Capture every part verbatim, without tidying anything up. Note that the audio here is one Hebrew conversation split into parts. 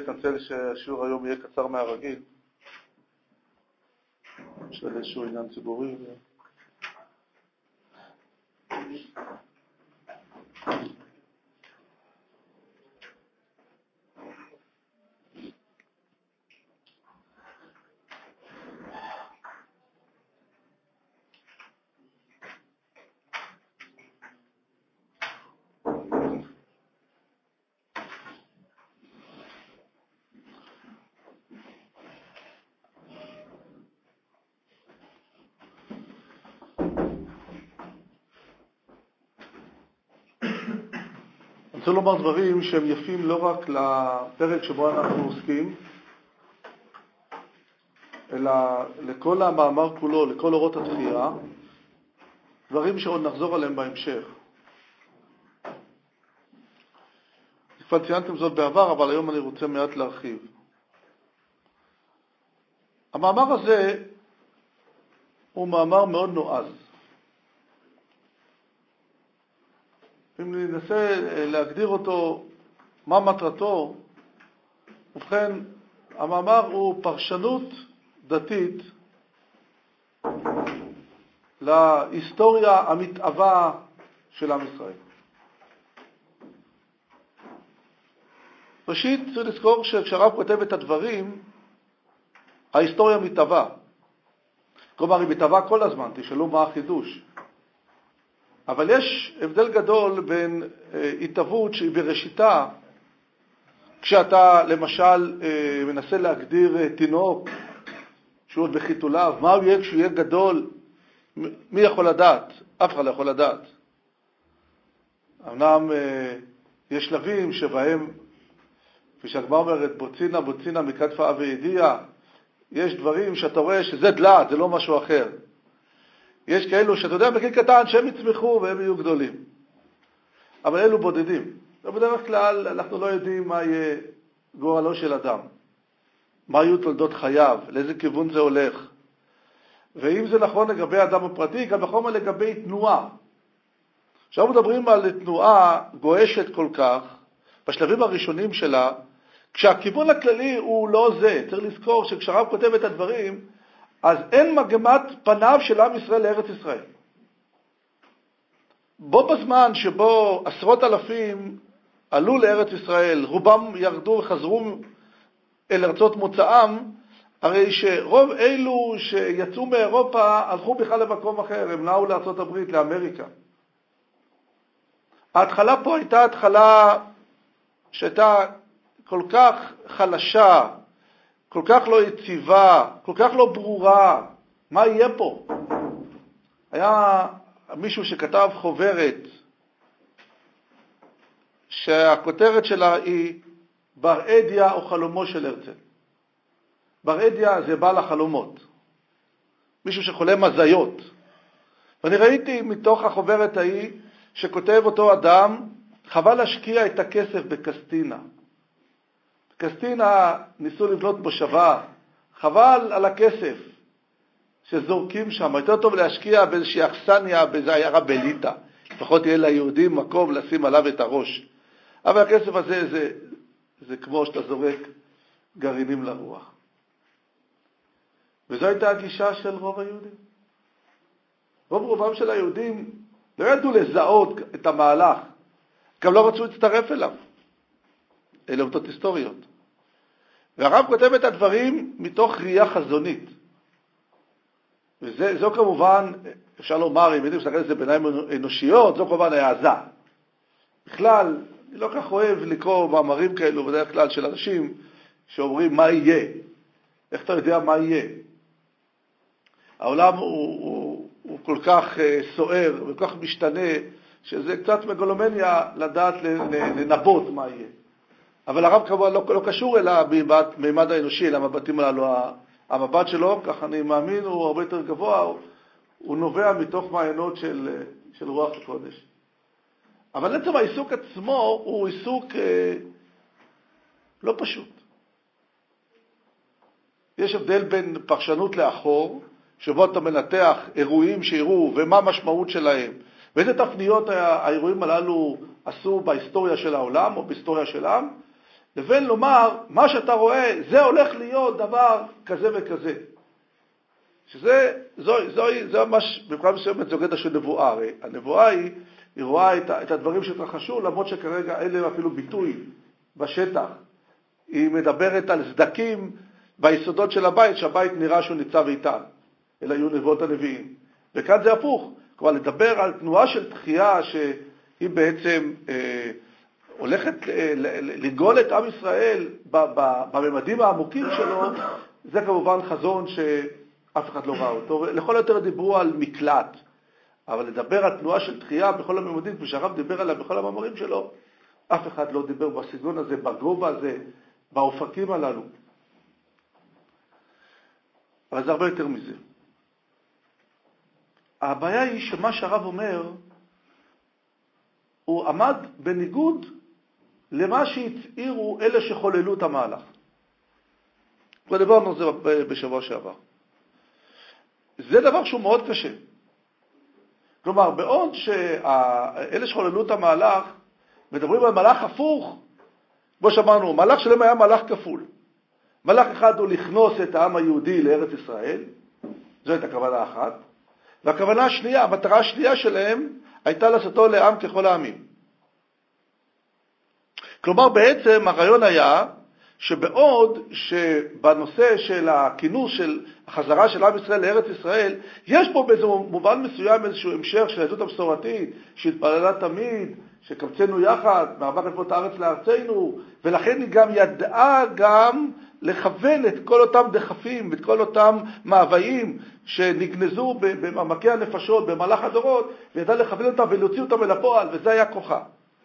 להתנצל שהשיעור היום יהיה קצר מהרגיל. יש לי איזשהו עניין ציבורי. אני רוצה לומר דברים שהם יפים לא רק לפרק שבו אנחנו עוסקים, אלא לכל המאמר כולו, לכל אורות התחייה, דברים שעוד נחזור עליהם בהמשך. כבר ציינתם זאת בעבר, אבל היום אני רוצה מעט להרחיב. המאמר הזה הוא מאמר מאוד נועז. אם ננסה להגדיר אותו, מה מטרתו, ובכן, המאמר הוא פרשנות דתית להיסטוריה המתאבה של עם ישראל. ראשית, צריך לזכור שכשהרב כותב את הדברים, ההיסטוריה מתאבה. כלומר, היא מתאבה כל הזמן, תשאלו מה החידוש. אבל יש הבדל גדול בין התאבות שהיא בראשיתה, כשאתה למשל מנסה להגדיר תינוק שהוא עוד בחיתוליו, מה הוא יהיה כשהוא יהיה גדול, מי יכול לדעת? אף אחד לא יכול לדעת. אמנם יש שלבים שבהם, כפי שהגמרא אומרת, בוצינה בוצינה מכתפה וידיעה, יש דברים שאתה רואה שזה דלת, זה לא משהו אחר. יש כאלו שאתה יודע בגיל קטן שהם יצמחו והם יהיו גדולים. אבל אלו בודדים. ובדרך כלל אנחנו לא יודעים מה יהיה גורלו של אדם. מה יהיו תולדות חייו, לאיזה כיוון זה הולך. ואם זה נכון לגבי אדם הפרטי, גם נכון לגבי תנועה. עכשיו מדברים על תנועה גואשת כל כך, בשלבים הראשונים שלה, כשהכיוון הכללי הוא לא זה. צריך לזכור שכשהרב כותב את הדברים, אז אין מגמת פניו של עם ישראל לארץ ישראל. בו בזמן שבו עשרות אלפים עלו לארץ ישראל, רובם ירדו וחזרו אל ארצות מוצאם, הרי שרוב אלו שיצאו מאירופה הלכו בכלל למקום אחר, הם נעו לארצות הברית, לאמריקה. ההתחלה פה הייתה התחלה שהייתה כל כך חלשה, כל כך לא יציבה, כל כך לא ברורה, מה יהיה פה? היה מישהו שכתב חוברת, שהכותרת שלה היא ברעדיה או חלומו של הרצל. ברעדיה זה בעל החלומות. מישהו שחולם הזיות. ואני ראיתי מתוך החוברת ההיא, שכותב אותו אדם, חבל להשקיע את הכסף בקסטינה. קסטינה ניסו לבנות מושבה, חבל על הכסף שזורקים שם, יותר טוב להשקיע באיזושהי אכסניה, באיזו עיירה בליטה, לפחות יהיה ליהודים מקום לשים עליו את הראש. אבל הכסף הזה זה, זה כמו שאתה זורק גרעינים לרוח. וזו הייתה הגישה של רוב היהודים. רוב רובם של היהודים לא ידעו לזהות את המהלך, גם לא רצו להצטרף אליו. אלה עובדות היסטוריות. והרב כותב את הדברים מתוך ראייה חזונית. וזו כמובן, אפשר לומר, אם הייתי מסתכל על זה בעיניים אנושיות, זו כמובן העזה. בכלל, אני לא כך אוהב לקרוא מאמרים כאלו, בדרך כלל של אנשים שאומרים מה יהיה. איך אתה יודע מה יהיה? העולם הוא, הוא, הוא כל כך סוער וכל כך משתנה, שזה קצת מגלומניה לדעת לנבות מה יהיה. אבל הרב כמובן לא, לא קשור אל המימד האנושי, אל המבטים הללו. המבט שלו, כך אני מאמין, הוא הרבה יותר גבוה, הוא, הוא נובע מתוך מעיינות של, של רוח הקודש. אבל עצם העיסוק עצמו הוא עיסוק אה, לא פשוט. יש הבדל בין פרשנות לאחור, שבו אתה מנתח אירועים שאירעו ומה המשמעות שלהם, ואיזה תפניות האירועים הללו עשו בהיסטוריה של העולם או בהיסטוריה של עם, לבין לומר, מה שאתה רואה, זה הולך להיות דבר כזה וכזה. שזה, זו, זו, זו ממש, בבחינה מסוימת, זו גדר של נבואה. הרי הנבואה היא, היא רואה את, את הדברים שהתרחשו, למרות שכרגע אין להם אפילו ביטוי בשטח. היא מדברת על סדקים ביסודות של הבית, שהבית נראה שהוא ניצב איתן. אלה היו נבואות הנביאים. וכאן זה הפוך. כלומר, לדבר על תנועה של תחייה שהיא בעצם אה, הולכת אה, לגאול את עם ישראל בממדים העמוקים שלו, זה כמובן חזון שאף אחד לא ראה אותו. לכל יותר דיברו על מקלט, אבל לדבר על תנועה של תחייה בכל הממדים, כפי שהרב דיבר עליה בכל המאמרים שלו, אף אחד לא דיבר בסגנון הזה, בגובה הזה, באופקים הללו. אבל זה הרבה יותר מזה. הבעיה היא שמה שהרב אומר, הוא עמד בניגוד למה שהצעירו אלה שחוללו את המהלך. ודיברנו על זה בשבוע שעבר. זה דבר שהוא מאוד קשה. כלומר, בעוד שאלה שחוללו את המהלך, מדברים על מהלך הפוך, כמו שאמרנו, מהלך שלהם היה מהלך כפול. מהלך אחד הוא לכנוס את העם היהודי לארץ ישראל, זו הייתה הכוונה אחת, והכוונה השנייה, המטרה השנייה שלהם, הייתה לעשותו לעם ככל העמים. כלומר, בעצם הרעיון היה, שבעוד שבנושא של הכינוס של החזרה של עם ישראל לארץ ישראל, יש פה באיזה מובן מסוים איזשהו המשך של היהדות המסורתית, שהתפללה תמיד, שקבצנו יחד, מארבע כתבות הארץ לארצנו, ולכן היא גם ידעה גם לכוון את כל אותם דחפים, את כל אותם מאוויים שנגנזו במעמקי הנפשות, במהלך הדורות, וידעה לכוון אותם ולהוציא אותם אל הפועל, וזה היה כוחה.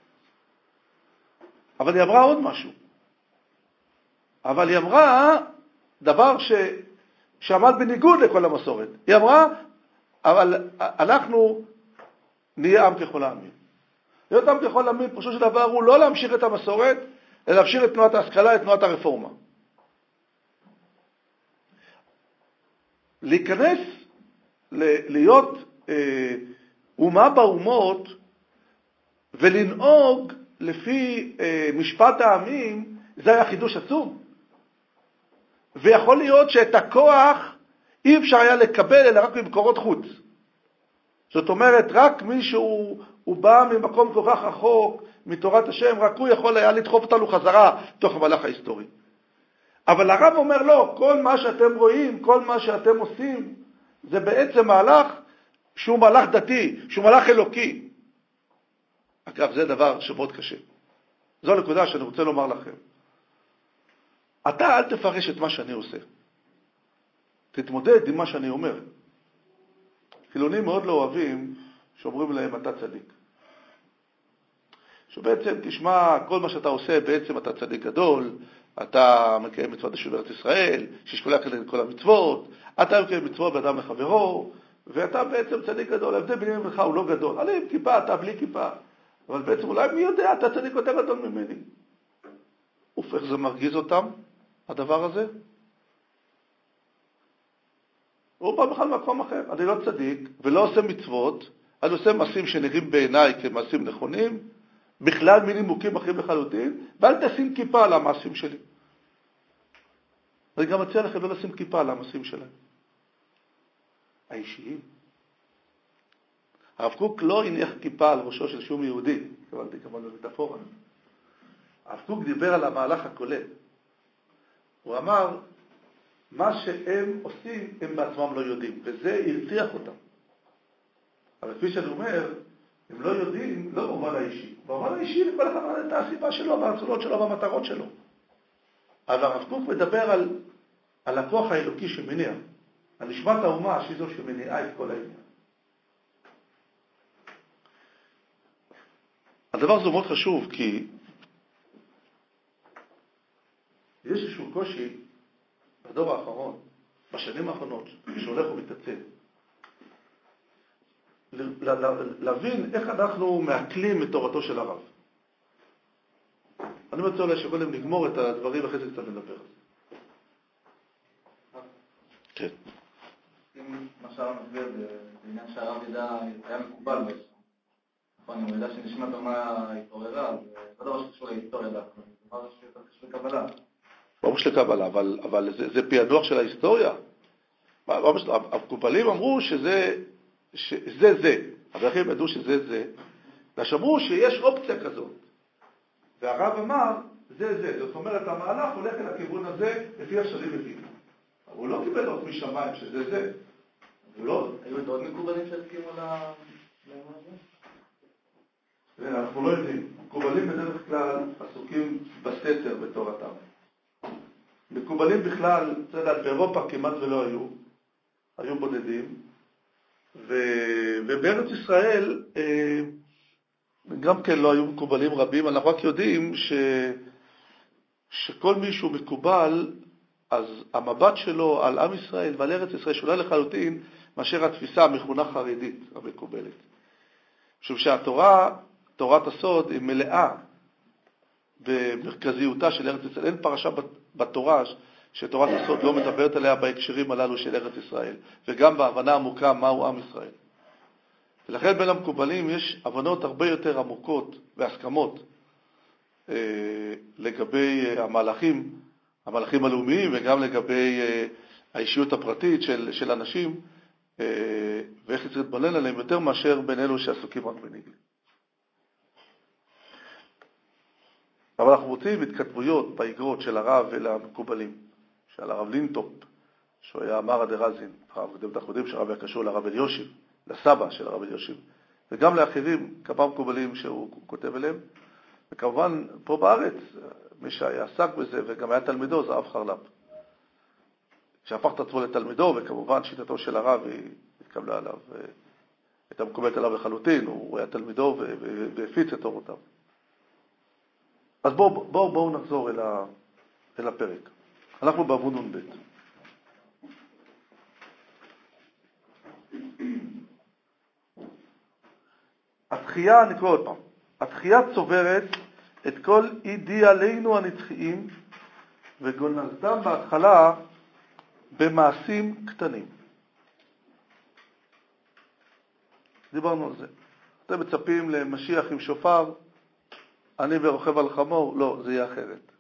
אבל היא אמרה עוד משהו. אבל היא אמרה דבר ש... שעמד בניגוד לכל המסורת. היא אמרה, אבל אנחנו נהיה עם ככל העמים. להיות עם ככל העמים, פשוט שדבר הוא לא להמשיך את המסורת, אלא להמשיך את תנועת ההשכלה, את תנועת הרפורמה. להיכנס, להיות אה, אומה באומות, ולנהוג לפי אה, משפט העמים, זה היה חידוש עצום. ויכול להיות שאת הכוח אי אפשר היה לקבל אלא רק ממקורות חוץ. זאת אומרת, רק מישהו הוא בא ממקום כל כך רחוק מתורת השם, רק הוא יכול היה לדחוף אותנו חזרה תוך המהלך ההיסטורי. אבל הרב אומר לא, כל מה שאתם רואים, כל מה שאתם עושים, זה בעצם מהלך שהוא מהלך דתי, שהוא מהלך אלוקי. אגב, זה דבר שמאוד קשה. זו הנקודה שאני רוצה לומר לכם. אתה אל תפרש את מה שאני עושה. תתמודד עם מה שאני אומר. חילונים מאוד לא אוהבים שאומרים להם אתה צדיק. שבעצם תשמע, כל מה שאתה עושה בעצם אתה צדיק גדול, אתה מקיים מצוות השם בארץ ישראל, ששקולה כנגד כל המצוות, אתה מקיים מצוות באדם לחברו, ואתה בעצם צדיק גדול. ההבדל ביני ובינך הוא לא גדול. אני עם כיפה, אתה בלי כיפה. אבל בעצם אולי מי יודע, אתה צדיק יותר גדול ממני. אוף, איך זה מרגיז אותם, הדבר הזה? הוא בא בכלל מקום אחר. אני לא צדיק ולא עושה מצוות, אני עושה מעשים שנראים בעיניי כמעשים נכונים, בכלל מנימוקים אחרים לחלוטין, ואל תשים כיפה על המעשים שלי. אני גם מציע לכם לא לשים כיפה על המעשים שלהם. האישיים. הרב קוק לא הניח כיפה על ראשו של שום יהודי, כמובן כמובן במטאפורה. הרב קוק דיבר על המהלך הכולל. הוא אמר, מה שהם עושים הם בעצמם לא יודעים, וזה הרתיח אותם. אבל כפי שאני אומר, הם לא יודעים, לא במובן האישי. במובן האישי לכל אחד את הסיבה שלו, והרצונות שלו והמטרות שלו. אבל הרב קוק מדבר על, על הכוח האלוקי שמניע, על נשמת האומה שהיא זו שמניעה את כל העניין. הדבר הזה מאוד חשוב, כי יש איזשהו קושי בדור האחרון, בשנים האחרונות, שהולך ומתעצם. להבין איך אנחנו מעכלים את תורתו של הרב. אני מציע אולי שקודם נגמור את הדברים ואחרי זה קצת נדבר. כן. אם מה שהרב מסביר בעניין שהרב ידע היה מקובל בעצם. נכון, הוא ידע שנשמת אומה התעוררה, זה לא דבר שקשור להיסטוריה דווקא. אמר שזה לקבלה. ברור שלקבלה, אבל, אבל זה, זה פענוח של ההיסטוריה. המקובלים אמרו שזה, שזה זה, האחרים ידעו שזה זה, ושמרו שיש אופציה כזאת. והרב אמר, זה זה, זאת אומרת, המהלך הולך אל הכיוון הזה לפי השנים מבין. הוא לא קיבל עוד משמיים שזה זה. לא. היו עוד מקובלים שהסכימו ל... אנחנו לא יודעים. מקובלים בדרך כלל עסוקים בסתר בתורתם. מקובלים בכלל, באירופה כמעט ולא היו. היו בודדים. ו... ובארץ ישראל גם כן לא היו מקובלים רבים. אנחנו רק יודעים ש... שכל מישהו מקובל, אז המבט שלו על עם ישראל ועל ארץ ישראל שונה לחלוטין מאשר התפיסה המכונה חרדית המקובלת. משום שהתורה, תורת הסוד, היא מלאה במרכזיותה של ארץ ישראל. אין פרשה בתורה שתורת הסוד לא מדברת עליה בהקשרים הללו של ארץ ישראל, וגם בהבנה עמוקה מהו עם ישראל. ולכן בין המקובלים יש הבנות הרבה יותר עמוקות והסכמות אה, לגבי המהלכים, המהלכים הלאומיים, וגם לגבי אה, האישיות הפרטית של, של אנשים, אה, ואיך צריך להתבונן עליהם יותר מאשר בין אלו שעסוקים רק בנגלה. אבל אנחנו רוצים התכתבויות באגרות של הרב ולמקובלים, של הרב לינטופ, שהוא היה אמר דרזין, אנחנו יודעים שהרב היה קשור לרב אליושיב, לסבא של הרב אליושיב, וגם לאחרים, כמה מקובלים שהוא כותב אליהם, וכמובן פה בארץ, מי שהיה עסק בזה וגם היה תלמידו זה הרב חרל"פ, שהפך את עצמו לתלמידו, וכמובן שיטתו של הרב היא התקבלה עליו, הייתה מקובלת עליו לחלוטין, הוא היה תלמידו והפיץ את אורותיו. אז בואו בוא, בוא נחזור אל, ה, אל הפרק. אנחנו בעמוד נ"ב. התחייה, נקרא עוד פעם, התחייה צוברת את כל אידיאלינו הנצחיים וגונזתם בהתחלה במעשים קטנים. דיברנו על זה. אתם מצפים למשיח עם שופר, אני ורוכב על חמור, לא, זה יהיה אחרת.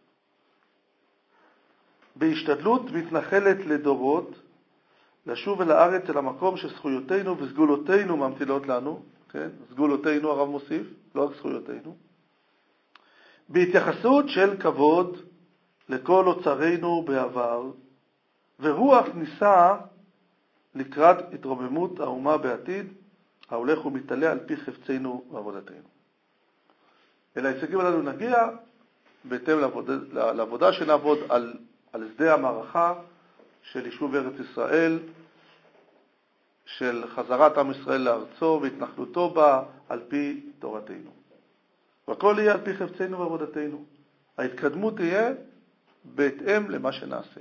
בהשתדלות מתנחלת לדורות, לשוב אל הארץ, אל המקום שזכויותינו וסגולותינו ממתינות לנו, כן? סגולותינו הרב מוסיף, לא רק זכויותינו. בהתייחסות של כבוד לכל אוצרינו בעבר, ורוח ניסה לקראת התרוממות האומה בעתיד, ההולך ומתעלה על פי חפצנו ועבודתנו. אל ההישגים הללו נגיע בהתאם לעבודה, לעבודה שנעבוד על, על שדה המערכה של יישוב ארץ ישראל, של חזרת עם ישראל לארצו והתנחלותו בה על פי תורתנו. והכל יהיה על פי חפצנו ועבודתנו. ההתקדמות תהיה בהתאם למה שנעשה.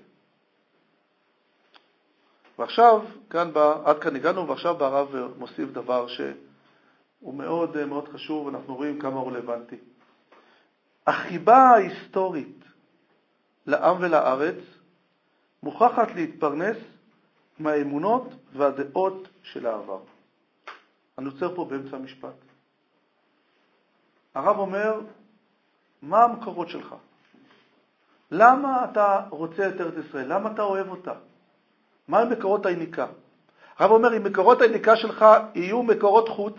ועכשיו, כאן בא, עד כאן הגענו, ועכשיו הרב מוסיף דבר שהוא מאוד מאוד חשוב, ואנחנו רואים כמה הוא רלוונטי. החיבה ההיסטורית לעם ולארץ מוכרחת להתפרנס מהאמונות והדעות של העבר. אני עוצר פה באמצע המשפט. הרב אומר, מה המקורות שלך? למה אתה רוצה את ארץ ישראל? למה אתה אוהב אותה? מה הם מקורות היניקה? הרב אומר, אם מקורות היניקה שלך יהיו מקורות חוץ,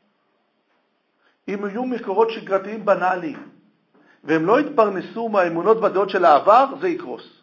אם יהיו מקורות שגרתיים בנאליים, והם לא יתפרנסו מהאמונות והדעות של העבר, זה יקרוס.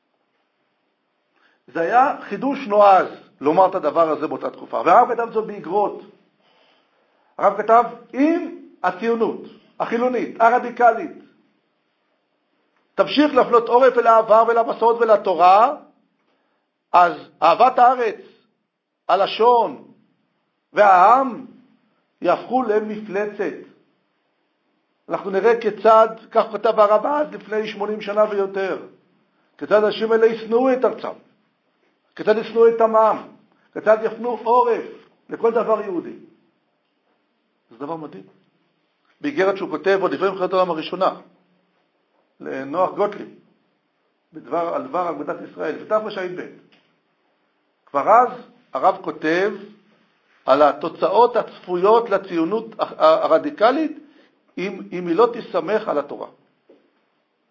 זה היה חידוש נועז לומר את הדבר הזה באותה תקופה. והרב כתב זאת באגרות. הרב כתב, אם הציונות, החילונית, הרדיקלית, תמשיך להפנות עורף אל העבר ולמסורת ולתורה, אז אהבת הארץ, הלשון והעם יהפכו למפלצת. אנחנו נראה כיצד, כך כתב הרב אז לפני שמונים שנה ויותר, כיצד אנשים האלה ישנאו את ארצם, כיצד ישנאו את עמם, כיצד יפנו עורף לכל דבר יהודי. זה דבר מדהים. באיגרת שהוא כותב עוד לפני מלחמת העולם הראשונה, לנוח גוטליב, בדבר, על דבר אגודת ישראל, בתרפ"ב. כבר אז הרב כותב על התוצאות הצפויות לציונות הרדיקלית, אם, אם היא לא תסמך על התורה.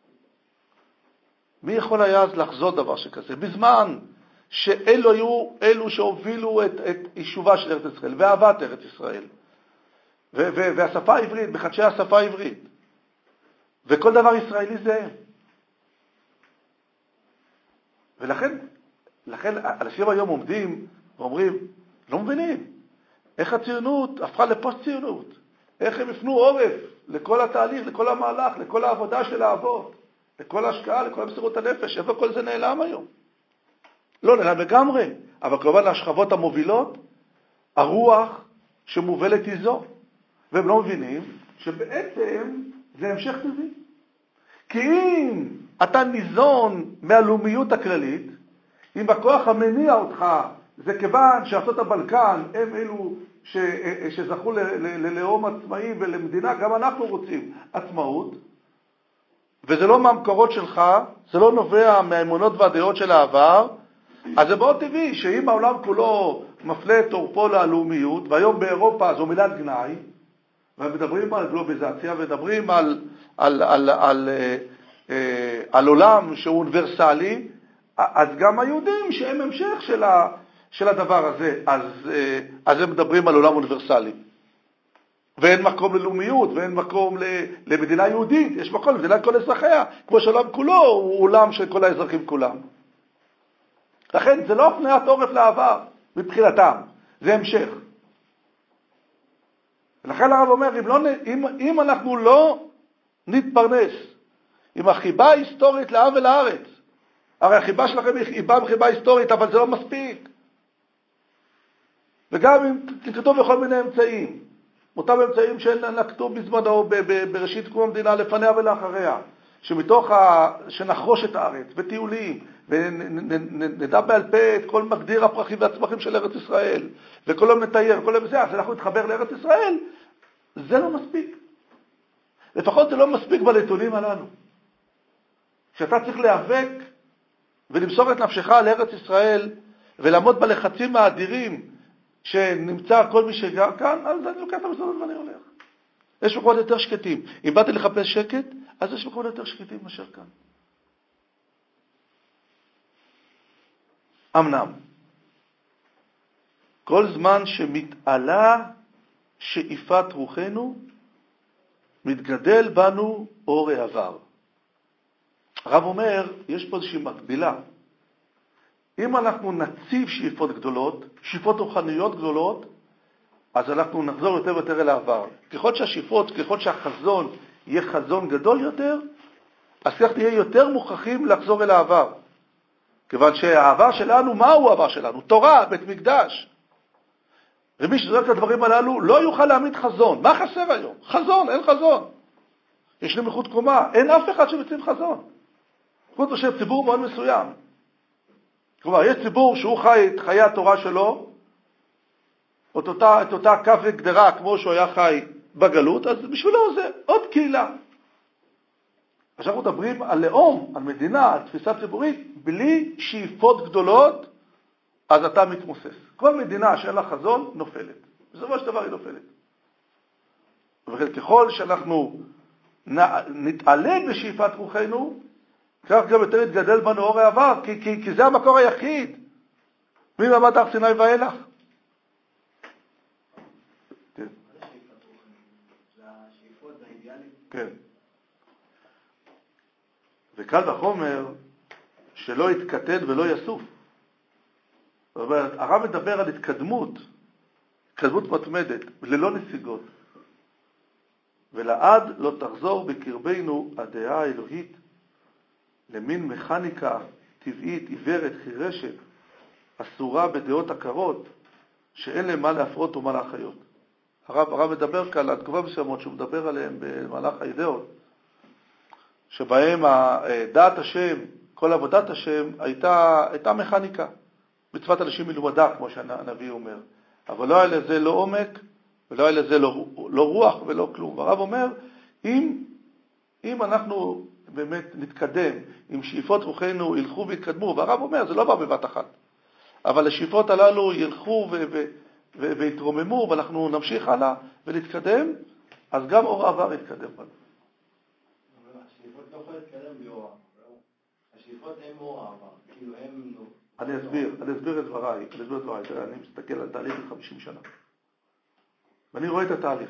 מי יכול היה אז לחזות דבר שכזה? בזמן שאלו היו אלו שהובילו את, את יישובה של ארץ ישראל ואהבת ארץ ישראל. ו- ו- והשפה העברית, בחדשי השפה העברית. וכל דבר ישראלי זה הם. ולכן, לכן אנשים היום עומדים ואומרים, לא מבינים, איך הציונות הפכה לפוסט ציונות? איך הם הפנו עורף לכל התהליך, לכל המהלך, לכל העבודה של האבות, לכל ההשקעה, לכל המסירות הנפש? איפה כל זה נעלם היום? לא נעלם לגמרי, אבל כמובן השכבות המובילות, הרוח שמובלת היא זו. והם לא מבינים שבעצם זה המשך טבעי. כי אם אתה ניזון מהלאומיות הכללית, אם הכוח המניע אותך זה כיוון שארצות הבלקן הם אלו ש, שזכו ללאום עצמאי ולמדינה, גם אנחנו רוצים עצמאות, וזה לא מהמקורות שלך, זה לא נובע מהאמונות והדעות של העבר, אז זה מאוד טבעי שאם העולם כולו מפלה את עורפו ללאומיות, והיום באירופה זו מילת גנאי, ומדברים על גלוביזציה, ומדברים על, על, על, על, על, על עולם שהוא אוניברסלי, אז גם היהודים שהם המשך של, ה, של הדבר הזה, אז, אז הם מדברים על עולם אוניברסלי. ואין מקום ללאומיות, ואין מקום למדינה יהודית, יש מקום למדינת כל אזרחיה, כמו שהעולם כולו הוא עולם של כל האזרחים כולם. לכן זה לא הפניית עורף לעבר מבחינתם, זה המשך. ולכן הרב אומר, אם, לא, אם, אם אנחנו לא נתפרנס עם החיבה ההיסטורית לעם ולארץ, הרי החיבה שלכם היא באה בחיבה היסטורית, אבל זה לא מספיק. וגם אם תנקטו בכל מיני אמצעים, אותם אמצעים שנקטו בזמנו בראשית קום המדינה לפניה ולאחריה, שמתוך ה... שנחרוש את הארץ וטיולים, ונדע בעל פה את כל מגדיר הפרחים והצמחים של ארץ ישראל, וכל יום נתייר, כל יום זה, אז אנחנו נתחבר לארץ ישראל, זה לא מספיק. לפחות זה לא מספיק בנתונים הללו. שאתה צריך להיאבק ולמסור את נפשך לארץ ישראל, ולעמוד בלחצים האדירים שנמצא כל מי שגר כאן, אז אני לוקח את המסורת ואני הולך. יש מקומות יותר שקטים. אם באתי לחפש שקט, אז יש מקומות יותר שקטים מאשר כאן. אמנם, כל זמן שמתעלה שאיפת רוחנו, מתגדל בנו אור העבר. הרב אומר, יש פה איזושהי מקבילה. אם אנחנו נציב שאיפות גדולות, שאיפות רוחניות גדולות, אז אנחנו נחזור יותר ויותר אל העבר. ככל שהשאיפות, ככל שהחזון יהיה חזון גדול יותר, אז כך תהיה יותר מוכרחים לחזור אל העבר. כיוון שהעבר שלנו, מהו העבר שלנו? תורה, בית מקדש. ומי שזורק את הדברים הללו לא יוכל להעמיד חזון. מה חסר היום? חזון, אין חזון. יש לי מחוץ קומה, אין אף אחד שמציב חזון. חוץ משל ציבור מאוד מסוים. כלומר, יש ציבור שהוא חי את חיי התורה שלו, את אותה, את אותה קו וגדרה כמו שהוא היה חי בגלות, אז בשבילו זה עוד קהילה. עכשיו אנחנו מדברים על לאום, על מדינה, על תפיסה ציבורית, בלי שאיפות גדולות, אז אתה מתמוסס. כל מדינה שאין לה חזון נופלת. בסופו של דבר היא נופלת. וככל שאנחנו נתעלה בשאיפת רוחנו, כך גם יותר יתגדל בנו אור העבר, כי, כי, כי זה המקור היחיד. ממעמד הר סיני ואילך. כן. כן. וקל וחומר שלא יתקטן ולא יסוף. זאת אומרת, הרב מדבר על התקדמות, התקדמות מתמדת, ללא נסיגות. ולעד לא תחזור בקרבנו הדעה האלוהית, למין מכניקה טבעית, עיוורת, חירשת, אסורה בדעות עקרות, שאין להם מה להפרות ומה להחיות. הרב, הרב מדבר כאן על תקופה מסוימות שהוא מדבר עליהם במהלך האידאות, שבהם דעת השם, כל עבודת השם, הייתה, הייתה מכניקה. מצוות אנשים מלומדה, כמו שהנביא אומר. אבל לא היה לזה לא עומק, ולא היה לזה לא, לא רוח ולא כלום. והרב אומר, אם, אם אנחנו באמת נתקדם, אם שאיפות רוחנו ילכו ויתקדמו, והרב אומר, זה לא בא בבת אחת. אבל השאיפות הללו ילכו ו- ו- ו- ויתרוממו, ואנחנו נמשיך הלאה ולהתקדם, אז גם אור העבר יתקדם בנו. השאיפות לא יכולות להתקדם בלי אור. השאיפות הם אור העבר, כאילו הם... אני אסביר, אני אסביר את דבריי, אני אסביר את דבריי, אני מסתכל על תהליך של חמישים שנה. ואני רואה את התהליך.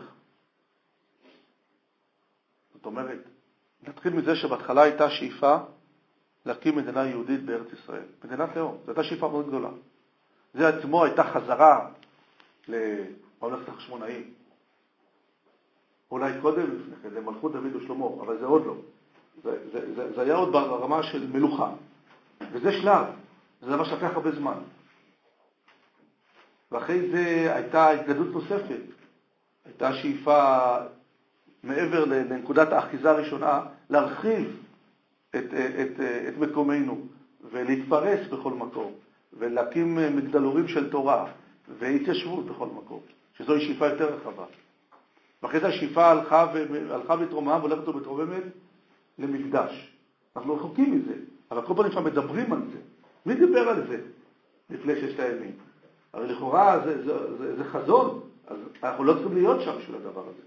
זאת אומרת, נתחיל מזה שבהתחלה הייתה שאיפה להקים מדינה יהודית בארץ ישראל. מדינת לאום, זו הייתה שאיפה מאוד גדולה. זה עצמו הייתה חזרה לממלכת החשמונאים. אולי קודם לפני כן, למלכות דוד ושלמה, אבל זה עוד לא. זה, זה, זה, זה היה עוד ברמה של מלוכה. וזה שלב, זה מה שלקח הרבה זמן. ואחרי זה הייתה התגדלות נוספת. הייתה שאיפה מעבר לנקודת האחיזה הראשונה, להרחיב את, את, את מקומנו ולהתפרס בכל מקום, ולהקים מגדלורים של תורה והתיישבות בכל מקום, שזוהי שאיפה יותר רחבה. ואחרי זה השאיפה הלכה, הלכה בתרומה והולכת ובתרוממת למקדש. אנחנו רחוקים מזה, אבל כל פעם לפעמים מדברים על זה. מי דיבר על זה לפני ששת הימים? הרי לכאורה זה, זה, זה, זה חזון, אז אנחנו לא צריכים להיות שם של הדבר הזה.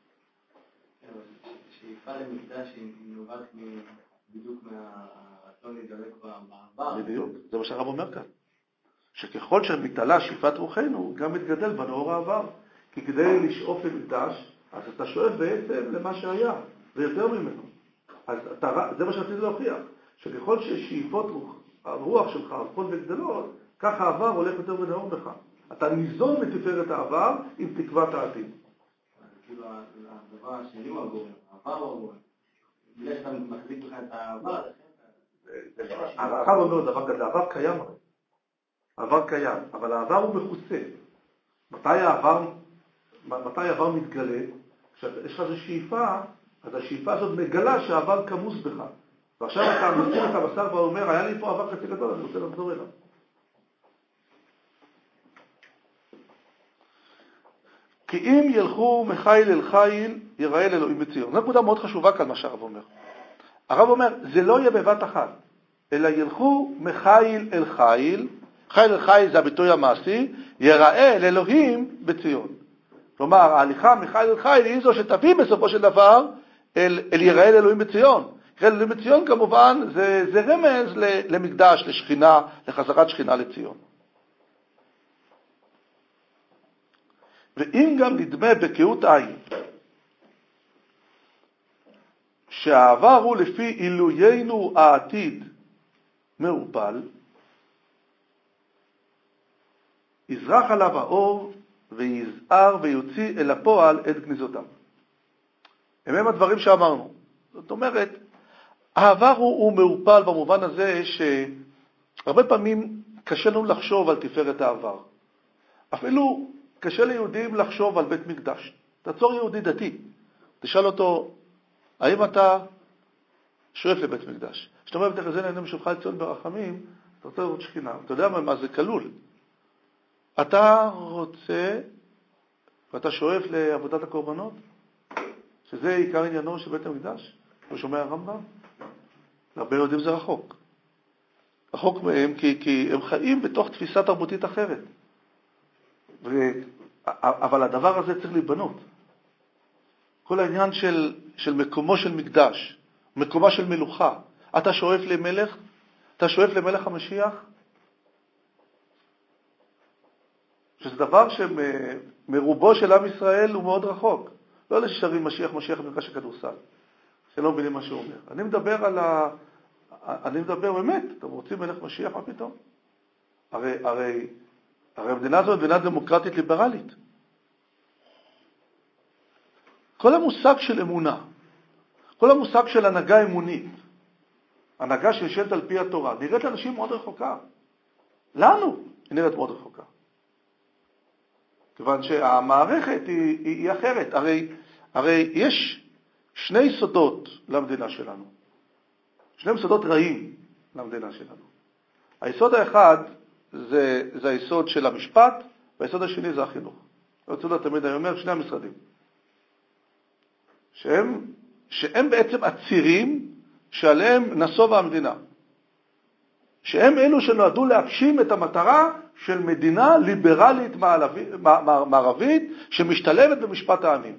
שאיפה למקדש היא נובעת בדיוק מהרצון להידבק בעבר. בדיוק, זה מה שהרב אומר כאן. שככל שמתעלה שאיפת רוחנו, גם מתגדל בנאור העבר. כי כדי לשאוף למקדש, אז אתה שואף בעצם למה שהיה, זה יותר ממנו. אז אתה, זה מה שרציתי להוכיח, שככל ששאיפות רוח, הרוח שלך הולכות וגדלות, כך העבר הולך יותר ונאור בך. אתה ניזון מתפארת העבר עם תקוות העתיד. כאילו, הדבר השני הוא הגורם, העבר הוא הגורם. בגלל שאתה מחזיק לך את העבר, הרב אומר דבר כזה, העבר קיים הרי. העבר קיים, אבל העבר הוא מכוסה. מתי העבר, מתי העבר מתגלה? כשיש לך איזו שאיפה, אז השאיפה הזאת מגלה שהעבר כמוס בך. ועכשיו אתה מסיר את הבשר ואומר, היה לי פה עבר חצי גדול, אני רוצה לחזור אליו. כי אם ילכו מחיל אל חיל, יראה אל אלוהים בציון. זו נקודה מאוד חשובה כאן מה שהרב אומר. הרב אומר, זה לא יהיה בבת אחת, אלא ילכו מחיל אל חיל, חיל אל חיל זה הביטוי המעשי, יראה אל אלוהים בציון. כלומר, ההליכה מחיל אל חיל היא זו שתביא בסופו של דבר אל, אל יראה אל אלוהים בציון. יראה אל אלוהים בציון כמובן זה, זה רמז למקדש, לשכינה, לחזרת שכינה לציון. ואם גם נדמה בקהות עין, שהעבר הוא לפי עילוינו העתיד מעורפל, יזרח עליו האור ויזהר ויוציא אל הפועל את גניזותם. הם הם הדברים שאמרנו. זאת אומרת, העבר הוא, הוא מעורפל במובן הזה שהרבה פעמים קשה לנו לחשוב על תפארת העבר. אפילו קשה ליהודים לחשוב על בית מקדש. תעצור יהודי דתי, תשאל אותו, האם אתה שואף לבית מקדש? כשאתה אומר בתחזיין העיניים שלך אל ציון ברחמים, אתה רוצה לראות שכינה. אתה יודע מה זה כלול? אתה רוצה, ואתה שואף לעבודת הקורבנות, שזה עיקר עניינו של בית המקדש, הוא שומע הרמב"ם. הרבה יהודים זה רחוק. רחוק מהם כי, כי הם חיים בתוך תפיסה תרבותית אחרת. ו... אבל הדבר הזה צריך להיבנות. כל העניין של, של מקומו של מקדש, מקומה של מלוכה. אתה שואף למלך, אתה שואף למלך המשיח, שזה דבר שמרובו של עם ישראל הוא מאוד רחוק. לא אלה ששרים משיח, משיח במגרש הכדורסל, שלא מבינים מה שהוא אומר. אני מדבר על ה... אני מדבר באמת, אתם רוצים מלך משיח, מה פתאום? הרי, הרי, הרי המדינה הזו היא מדינה דמוקרטית ליברלית. כל המושג של אמונה, כל המושג של הנהגה אמונית, הנהגה שנשאלת על פי התורה, נראית לאנשים מאוד רחוקה. לנו היא נראית מאוד רחוקה. כיוון שהמערכת היא, היא, היא אחרת. הרי, הרי יש שני סודות למדינה שלנו. שני סודות רעים למדינה שלנו. היסוד האחד זה, זה היסוד של המשפט, והיסוד השני זה החינוך. הרצונה תמיד אני אומר, שני המשרדים. שהם, שהם בעצם הצירים שעליהם נסובה המדינה. שהם אלו שנועדו להגשים את המטרה של מדינה ליברלית מערבית שמשתלבת במשפט העמים.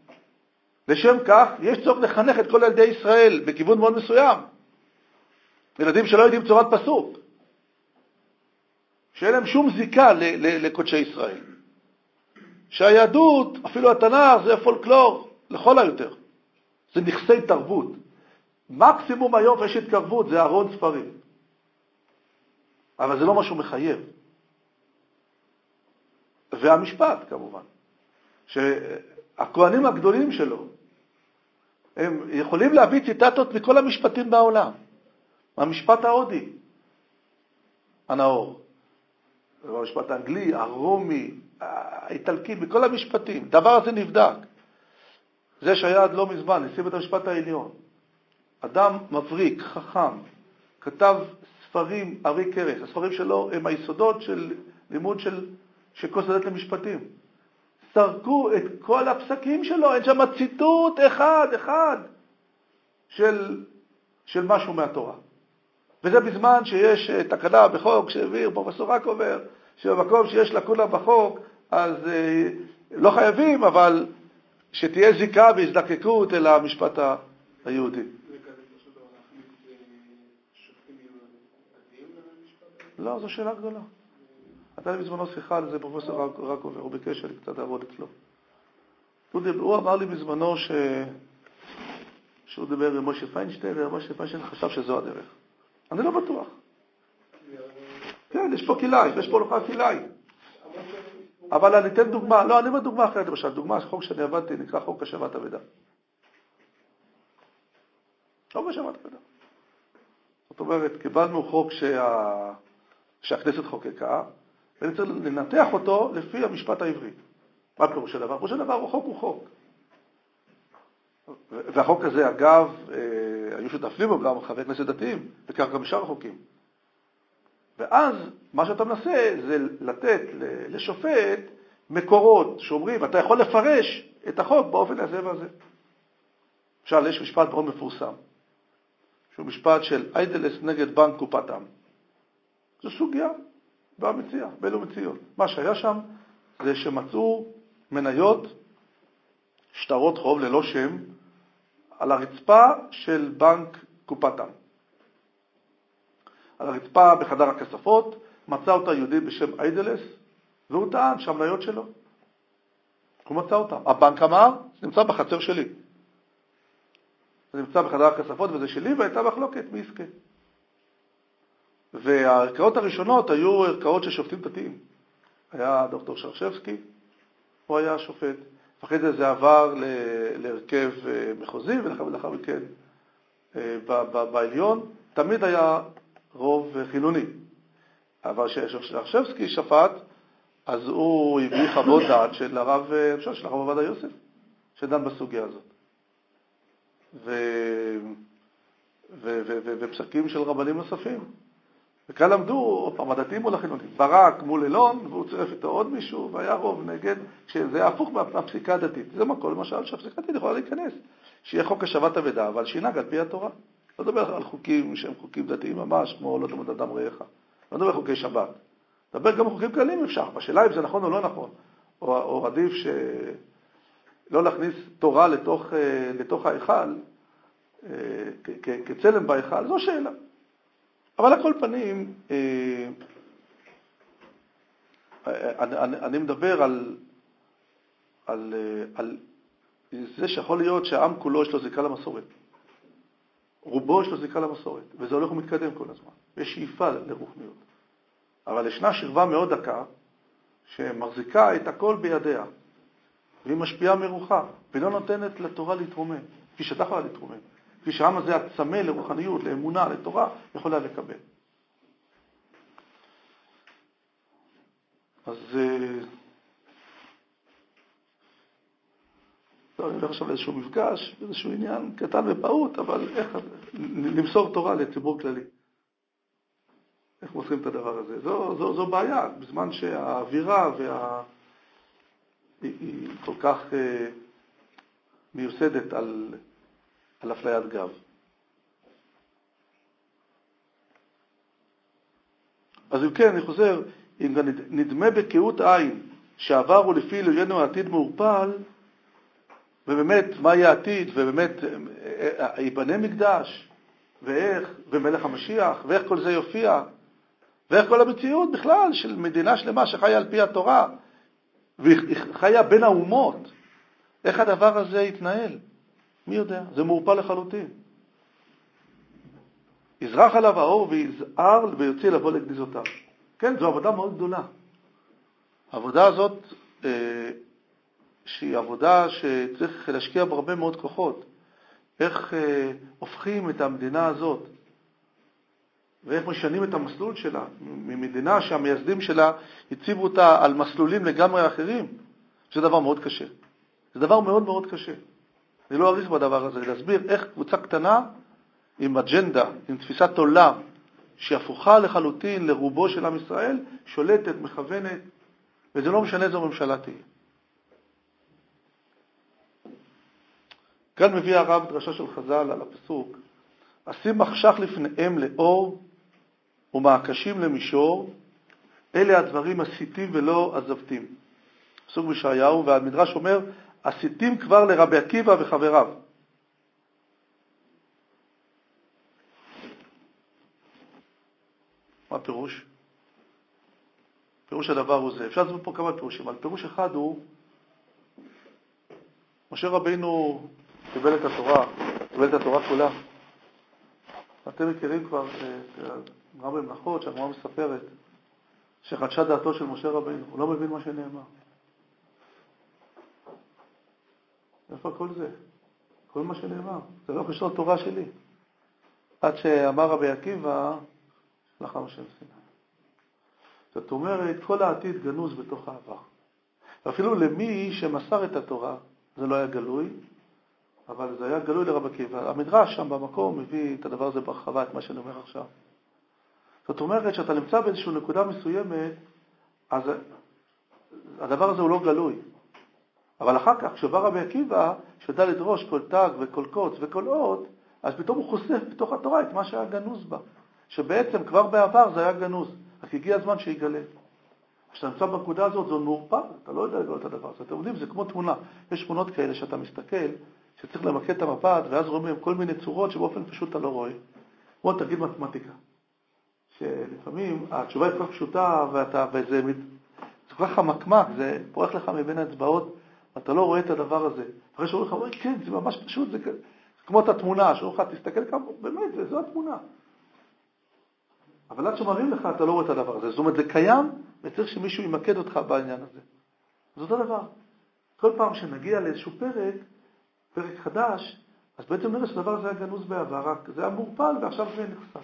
לשם כך יש צורך לחנך את כל ילדי ישראל בכיוון מאוד מסוים. ילדים שלא יודעים צורת פסוק, שאין להם שום זיקה ל- ל- לקודשי ישראל. שהיהדות, אפילו התנ"ך, זה פולקלור, לכל היותר. זה נכסי תרבות. מקסימום היום יש התקרבות, זה ארון ספרים. אבל זה לא משהו מחייב. והמשפט, כמובן. שהכהנים הגדולים שלו, הם יכולים להביא ציטטות מכל המשפטים בעולם. המשפט ההודי, הנאור. המשפט האנגלי, הרומי, האיטלקי, בכל המשפטים. דבר הזה נבדק. זה שהיה עד לא מזמן, נשיא בית המשפט העליון. אדם מבריק, חכם, כתב ספרים ערי כרך. הספרים שלו הם היסודות של לימוד של, של כל סדרת למשפטים. סרקו את כל הפסקים שלו, אין שם ציטוט אחד, אחד של, של משהו מהתורה. וזה בזמן שיש תקנה בחוק שהעביר פרופסור רקובר, שבמקום שיש לקונה בחוק, אז אה, לא חייבים, אבל שתהיה זיקה והזדקקות אל המשפט היהודי. לא, זו שאלה גדולה. הייתה לי בזמנו שיחה על זה פרופסור רקובר, הוא ביקש לי קצת לעבוד אצלו. הוא, דיבר, הוא אמר לי בזמנו ש... שהוא דיבר עם משה פיינשטיין, ומשה פיינשטיין חשב שזו הדרך. אני לא בטוח. כן, יש פה כילאי, יש פה לוחה כילאי. אבל אני אתן דוגמה, לא, אני אומר דוגמה אחרת, למשל, דוגמה, חוק שאני עבדתי, נקרא חוק השבת אבדה. חוק השבת אבדה. זאת אומרת, קיבלנו חוק שה... שהכנסת חוקקה, ואני צריך לנתח אותו לפי המשפט העברי. מה פירוש הדבר? פירוש הדבר, חוק הוא חוק. והחוק הזה, אגב, היו שותפים בו גם חברי כנסת דתיים, וכך גם בשאר החוקים. ואז מה שאתה מנסה זה לתת לשופט מקורות שאומרים, אתה יכול לפרש את החוק באופן הזה והזה. למשל, יש משפט מאוד מפורסם, שהוא משפט של איידלס נגד בנק קופתם. זו סוגיה במציאה, באלו מציאות. מה שהיה שם זה שמצאו מניות, שטרות חוב ללא שם, על הרצפה של בנק קופתם. על הרצפה בחדר הכספות, מצא אותה יהודי בשם איידלס, והוא טען שהמניות שלו. הוא מצא אותם. הבנק אמר, זה נמצא בחצר שלי. זה נמצא בחדר הכספות וזה שלי, והייתה מחלוקת מי יזכה. והערכאות הראשונות היו ערכאות של שופטים דתיים. היה דוקטור שרשבסקי, הוא היה שופט. אחרי זה זה עבר להרכב מחוזי, ולאחר מכן בעליון. תמיד היה רוב חילוני. אבל כששרשבסקי שפט, אז הוא הביא חוות דעת של הרב, של הרב עובדיה יוסף, שדן בסוגיה הזאת. ו... ו... ו... ו... ופסקים של רבנים נוספים. וכאן למדו, פעם הדתיים מול החילונים. ברק מול אלון, והוא צירף איתו עוד מישהו, והיה רוב נגד, שזה הפוך מהפסיקה הדתית. זה מקום, למשל, שהפסיקה הדתית יכולה להיכנס. שיהיה חוק השבת אבדה, אבל שינהג על פי התורה. לא מדבר על חוקים שהם חוקים דתיים ממש, כמו לא תמות אדם רעך. לא מדבר על חוקי שבת. מדבר גם על חוקים כלליים אפשר. בשאלה אם זה נכון או לא נכון. או, או עדיף שלא להכניס תורה לתוך, לתוך ההיכל, כצלם בהיכל, זו שאלה. אבל על כל פנים, אני, אני, אני מדבר על, על, על זה שיכול להיות שהעם כולו יש לו זיקה למסורת. רובו יש לו זיקה למסורת, וזה הולך ומתקדם כל הזמן. יש שאיפה לרוחניות. אבל ישנה שכבה מאוד דקה, שמחזיקה את הכל בידיה, והיא משפיעה מרוחה, ולא נותנת לתורה להתרומם, כפי שאתה יכולה להתרומם. כפי שהעם הזה הצמא לרוחניות, לאמונה, לתורה, יכולה לקבל. אז טוב, אני הולך עכשיו לאיזשהו מפגש, איזשהו עניין קטן ופעוט, אבל איך למסור תורה לציבור כללי. איך מוסרים את הדבר הזה? זו, זו, זו בעיה, בזמן שהאווירה וה... היא, היא כל כך uh, מיוסדת על, על אפליית גב. אז אם כן, אני חוזר, אם נדמה בקהות עין שעבר ולפי אלוהינו העתיד מעורפל, ובאמת, מה יהיה העתיד, ובאמת, ייבנה מקדש, ואיך, ומלך המשיח, ואיך כל זה יופיע, ואיך כל המציאות בכלל של מדינה שלמה שחיה על פי התורה, והיא חיה בין האומות, איך הדבר הזה יתנהל? מי יודע? זה מעורפל לחלוטין. יזרח עליו האור ויזהר ויוצא לבוא לגניזותיו. כן, זו עבודה מאוד גדולה. העבודה הזאת, אה, שהיא עבודה שצריך להשקיע בהרבה מאוד כוחות. איך אה, הופכים את המדינה הזאת, ואיך משנים את המסלול שלה, ממדינה שהמייסדים שלה הציבו אותה על מסלולים לגמרי אחרים. זה דבר מאוד קשה. זה דבר מאוד מאוד קשה. אני לא אריך בדבר הזה, להסביר איך קבוצה קטנה עם אג'נדה, עם תפיסת עולם, שהפוכה לחלוטין לרובו של עם ישראל, שולטת, מכוונת, וזה לא משנה איזו ממשלה תהיה. כאן מביא הרב דרשה של חז"ל על הפסוק, אשים מחשך לפניהם לאור ומעקשים למישור, אלה הדברים הסיתים ולא עזבתים. פסוק בישעיהו, והמדרש אומר, הסיתים כבר לרבי עקיבא וחבריו. מה הפירוש? פירוש הדבר הוא זה. אפשר לדבר פה כמה פירושים, אבל פירוש אחד הוא, משה רבינו קיבל את התורה, קיבל את התורה כולה. אתם מכירים כבר גם במלאכות שהגמרא מספרת שחדשה דעתו של משה רבינו, הוא לא מבין מה שנאמר. איפה כל זה? כל מה שנאמר. זה לא קשור לתורה שלי. עד שאמר רבי עקיבא, לחם השם סיני. זאת אומרת, כל העתיד גנוז בתוך העבר. ואפילו למי שמסר את התורה, זה לא היה גלוי, אבל זה היה גלוי לרבי עקיבא. המדרש שם במקום מביא את הדבר הזה ברחבה, את מה שאני אומר עכשיו. זאת אומרת, שאתה נמצא באיזושהי נקודה מסוימת, אז הדבר הזה הוא לא גלוי. אבל אחר כך, כשבא רבי עקיבא, שיודע לדרוש כל תג וכל קוץ וכל אות, אז פתאום הוא חושף בתוך התורה את מה שהיה גנוז בה. שבעצם כבר בעבר זה היה גנוז. רק הגיע הזמן שיגלה. כשאתה נמצא בנקודה הזאת, זו מעורפל, אתה לא יודע לגלות את הדבר הזה. אתם יודעים, זה כמו תמונה. יש תמונות כאלה שאתה מסתכל, שצריך למקד את המפת, ואז רואים כל מיני צורות שבאופן פשוט אתה לא רואה. כמו תגיד מתמטיקה. שלפעמים התשובה היא כל כך פשוטה, ואתה, וזה זה כל כך המקמק, זה פורח לך מבין האצבעות, אתה לא רואה את הדבר הזה. אחרי שאומרים לך, אוי, כן, זה ממש פשוט, זה, זה כמו את התמונה, שאומרים לך, תסתכל כמה, באמת, זה, זו התמונה. אבל עד שמראים לך, אתה לא רואה את הדבר הזה. זאת אומרת, זה קיים, וצריך שמישהו ימקד אותך בעניין הזה. זה אותו דבר. כל פעם שנגיע לאיזשהו פרק, פרק חדש, אז בעצם נראה שהדבר הזה היה גנוז בעבר, רק זה היה מורפל, ועכשיו זה נחשף.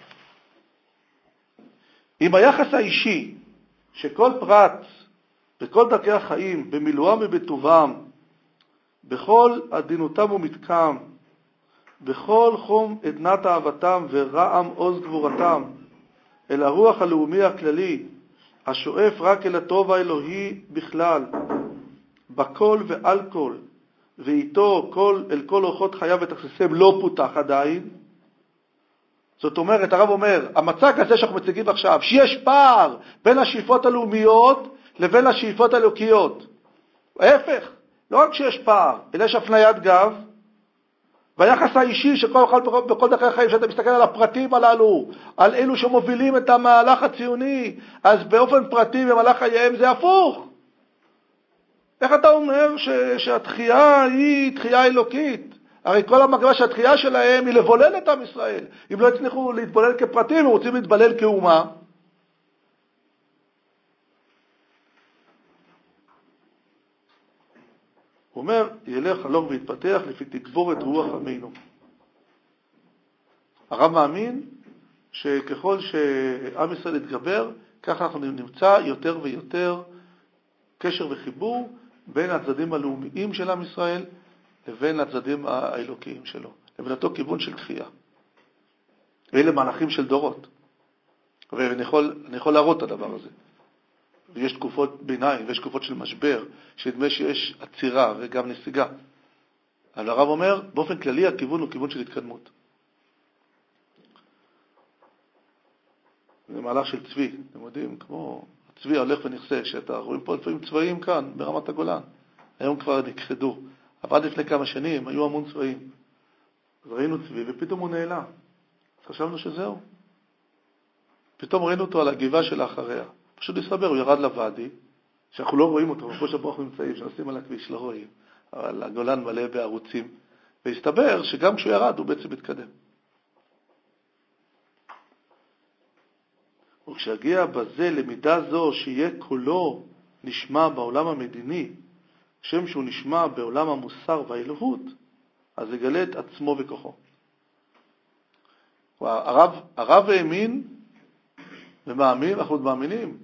עם היחס האישי, שכל פרט וכל דרכי החיים, במילואם ובטובם, בכל עדינותם ומתקם, בכל חום עדנת אהבתם ורעם עוז גבורתם, אל הרוח הלאומי הכללי, השואף רק אל הטוב האלוהי בכלל, בכל ועל כל, ואיתו כל, אל כל אורחות חייו ותכסיסיהם לא פותח עדיין. זאת אומרת, הרב אומר, המצג הזה שאנחנו מציגים עכשיו, שיש פער בין השאיפות הלאומיות לבין השאיפות האלוקיות. ההפך, לא רק שיש פער, אלא יש הפניית גב, והיחס האישי שכל אחד בכל דרכי החיים, שאתה מסתכל על הפרטים הללו, על אלו שמובילים את המהלך הציוני, אז באופן פרטי במהלך חייהם זה הפוך. איך אתה אומר ש, שהתחייה היא תחייה אלוקית? הרי כל המגמה שהתחייה שלהם היא לבולל את עם ישראל. אם לא הצליחו להתבולל כפרטים, הם רוצים להתבולל כאומה. הוא אומר, ילך הלוך ויתפתח לפי תגבורת רוח עמנו. הרב מאמין שככל שעם ישראל יתגבר, ככה אנחנו נמצא יותר ויותר קשר וחיבור בין הצדדים הלאומיים של עם ישראל לבין הצדדים האלוקיים שלו, לבין אותו כיוון של תחייה. ואלה מהלכים של דורות. ואני יכול, אני יכול להראות את הדבר הזה. יש תקופות ביניים ויש תקופות של משבר, שנדמה שיש עצירה וגם נסיגה. אבל הרב אומר, באופן כללי הכיוון הוא כיוון של התקדמות. זה מהלך של צבי, אתם יודעים, כמו צבי הולך ונכסה, שאתה רואים פה לפעמים צבעים כאן, ברמת הגולן. היום כבר נכחדו. אבל לפני כמה שנים היו המון צבעים. אז ראינו צבי ופתאום הוא נעלם. חשבנו שזהו. פתאום ראינו אותו על הגבעה של האחריה. פשוט להסתבר, הוא ירד לוואדי, שאנחנו לא רואים אותו, כמו שבו אנחנו נמצאים, שנוסעים על הכביש, לא רואים. אבל הגולן מלא בערוצים. והסתבר שגם כשהוא ירד, הוא בעצם מתקדם. וכשהגיע בזה למידה זו שיהיה קולו נשמע בעולם המדיני, שם שהוא נשמע בעולם המוסר והאלוהות, אז יגלה את עצמו וכוחו. הרב, הרב האמין ומאמין, אנחנו עוד מאמינים,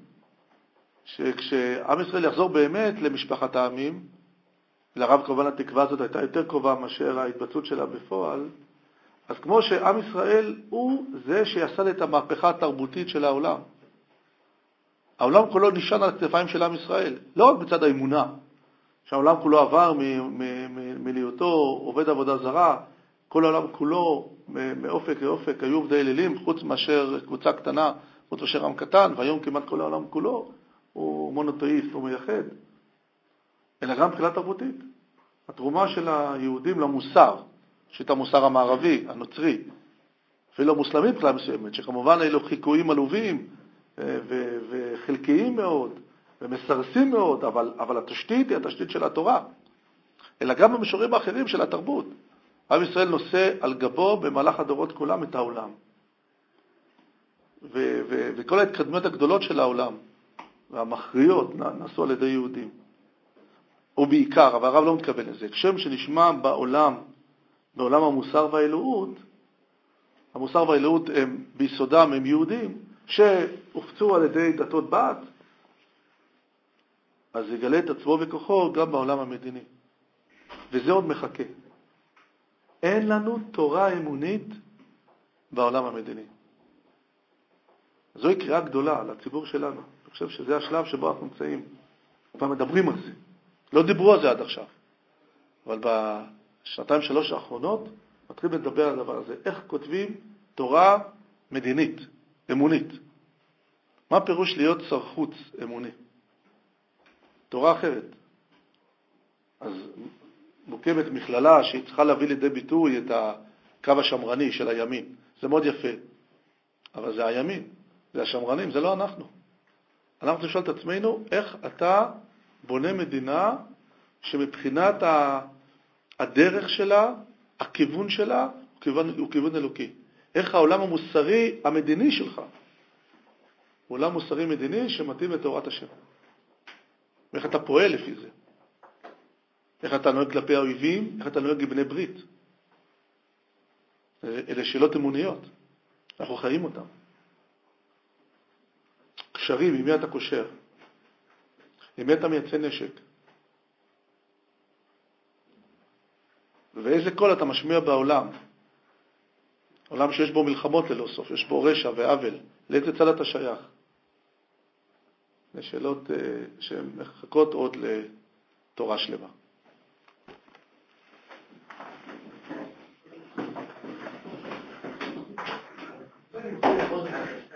שכשעם ישראל יחזור באמת למשפחת העמים, לרב כמובן התקווה הזאת הייתה יותר קרובה מאשר ההתבצעות שלה בפועל, אז כמו שעם ישראל הוא זה שיעשה את המהפכה התרבותית של העולם. העולם כולו נשען על הכתפיים של עם ישראל, לא רק בצד האמונה, שהעולם כולו עבר מלהיותו עובד עבודה זרה, כל העולם כולו מאופק לאופק היו עובדי אלילים, חוץ מאשר קבוצה קטנה, חוץ מאשר עם קטן, והיום כמעט כל העולם כולו הוא מונותאיסט, הוא מייחד. אלא גם מבחינה תרבותית. התרומה של היהודים למוסר, שאת המוסר המערבי, הנוצרי, אפילו המוסלמית בכלל מסוימת, שכמובן אלו חיקויים עלובים ו- וחלקיים מאוד, ומסרסים מאוד, אבל, אבל התשתית היא התשתית של התורה. אלא גם במישורים האחרים של התרבות. עם ישראל נושא על גבו במהלך הדורות כולם את העולם. ו- ו- וכל ההתקדמות הגדולות של העולם, והמכריעות, נעשו על ידי יהודים. ובעיקר, אבל הרב לא מתכוון לזה, כשם שנשמע בעולם, בעולם המוסר והאלוהות, המוסר והאלוהות הם ביסודם הם יהודים, שהופצו על ידי דתות בת, אז יגלה את עצמו וכוחו גם בעולם המדיני. וזה עוד מחכה. אין לנו תורה אמונית בעולם המדיני. זוהי קריאה גדולה לציבור שלנו. אני חושב שזה השלב שבו אנחנו נמצאים. כבר מדברים על זה. לא דיברו על זה עד עכשיו. אבל בשנתיים שלוש האחרונות מתחילים לדבר על הדבר הזה. איך כותבים תורה מדינית, אמונית? מה פירוש להיות שר חוץ אמוני? תורה אחרת. אז מוקמת מכללה שהיא צריכה להביא לידי ביטוי את הקו השמרני של הימין. זה מאוד יפה. אבל זה הימין, זה השמרנים, זה לא אנחנו. אנחנו נשאל את עצמנו, איך אתה בונה מדינה שמבחינת הדרך שלה, הכיוון שלה, הוא כיוון, הוא כיוון אלוקי. איך העולם המוסרי המדיני שלך, הוא עולם מוסרי מדיני שמתאים לתורת השם. ואיך אתה פועל לפי זה. איך אתה נוהג כלפי האויבים, איך אתה נוהג לבני ברית. אלה שאלות אמוניות. אנחנו חיים אותם. קשרים, עם מי אתה קושר? עם מי אתה מייצא נשק? ואיזה קול אתה משמיע בעולם? עולם שיש בו מלחמות ללא סוף, יש בו רשע ועוול. לאיזה צד אתה שייך? זה שאלות uh, שהן מחכות עוד לתורה שלמה. Thank you.